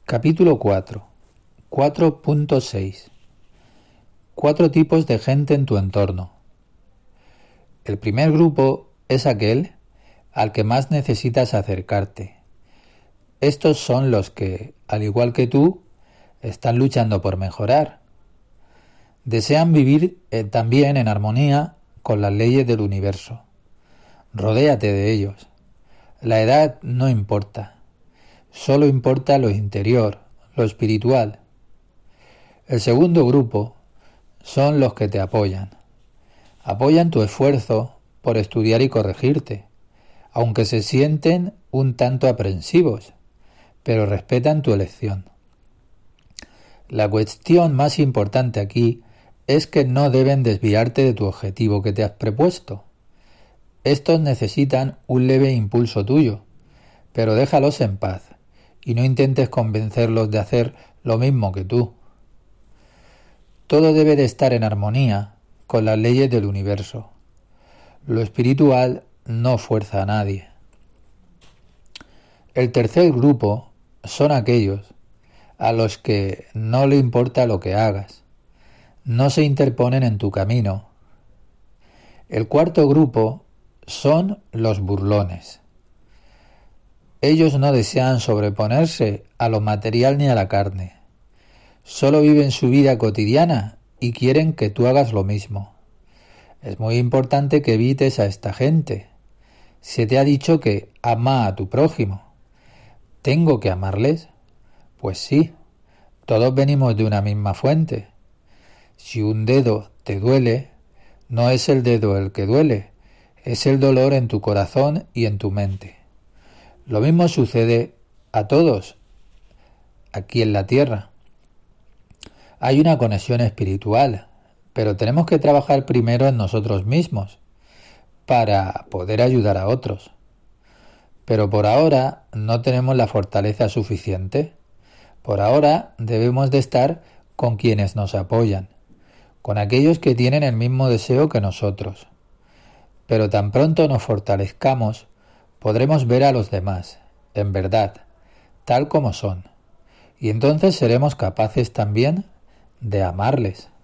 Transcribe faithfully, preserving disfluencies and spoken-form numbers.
Capítulo cuatro. cuatro punto seis. Cuatro tipos de gente en tu entorno. El primer grupo es aquel al que más necesitas acercarte. Estos son los que, al igual que tú, están luchando por mejorar. Desean vivir eh, también en armonía con las leyes del universo. Rodéate de ellos. La edad no importa. Solo importa lo interior, lo espiritual. El segundo grupo son los que te apoyan. Apoyan tu esfuerzo por estudiar y corregirte, aunque se sienten un tanto aprensivos, pero respetan tu elección. La cuestión más importante aquí es que no deben desviarte de tu objetivo que te has propuesto. Estos necesitan un leve impulso tuyo, pero déjalos en paz y no intentes convencerlos de hacer lo mismo que tú. Todo debe de estar en armonía con las leyes del universo. Lo espiritual no fuerza a nadie. El tercer grupo son aquellos a los que no le importa lo que hagas. No se interponen en tu camino. El cuarto grupo son los burlones. Ellos no desean sobreponerse a lo material ni a la carne. Solo viven su vida cotidiana y quieren que tú hagas lo mismo. Es muy importante que evites a esta gente. Se te ha dicho que ama a tu prójimo. ¿Tengo que amarles? Pues sí, todos venimos de una misma fuente. Si un dedo te duele, no es el dedo el que duele, es el dolor en tu corazón y en tu mente. Lo mismo sucede a todos aquí en la tierra. Hay una conexión espiritual, pero tenemos que trabajar primero en nosotros mismos para poder ayudar a otros. Pero por ahora no tenemos la fortaleza suficiente. Por ahora debemos de estar con quienes nos apoyan, con aquellos que tienen el mismo deseo que nosotros. Pero tan pronto nos fortalezcamos, podremos ver a los demás, en verdad, tal como son, y entonces seremos capaces también de amarles.